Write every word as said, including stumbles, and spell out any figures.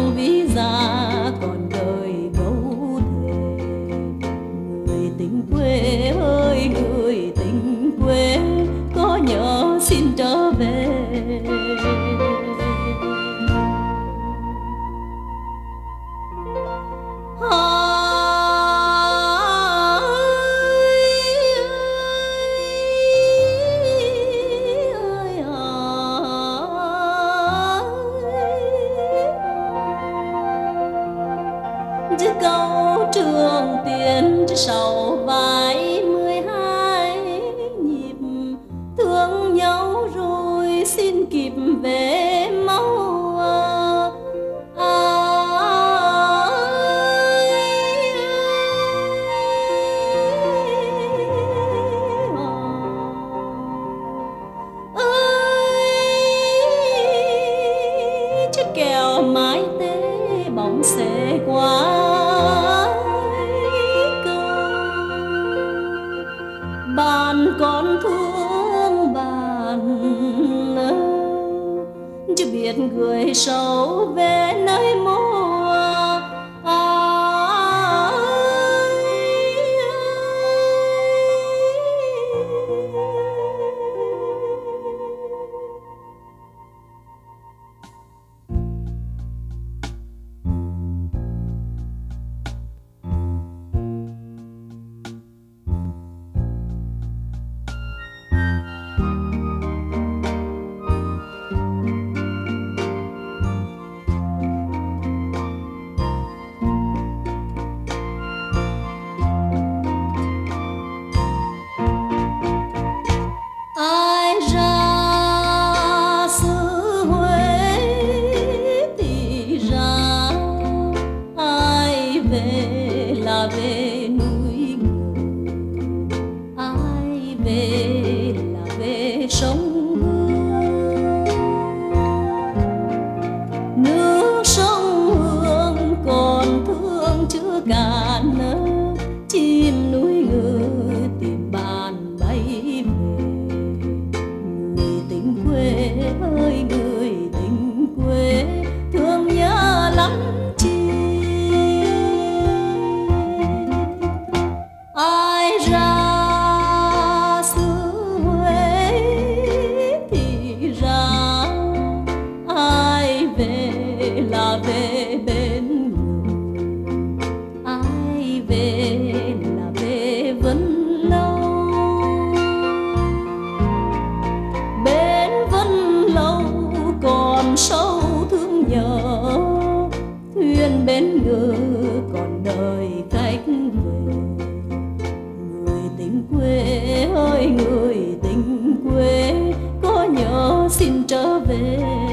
mang ví da còn đời gấu thề. Người tình quê ơi người tình quê, có nhớ xin trở về. Chiếc câu trường tiền sau vai mười hai nhịp, thương nhau rồi xin kịp về mau. Chiếc kèo mái tế bóng xe qua bạn còn thương bạn, chứ biết người sâu về nơi mô. Là về núi người, ai về là về sông Hương. Nước sông Hương còn thương chưa cạn, chim núi ngự tìm bạn bay về. Người tình quê ơi người tình quê, thương nhớ lắm chi. Ai ra xứ Huế thì ra, ai về là về bên người, ai về là về Vân Lâu. Bên Vân Lâu còn sâu thương nhớ, thuyền bên ngự còn đợi khách về. Tình quê ơi người tình quê, có nhớ xin trở về.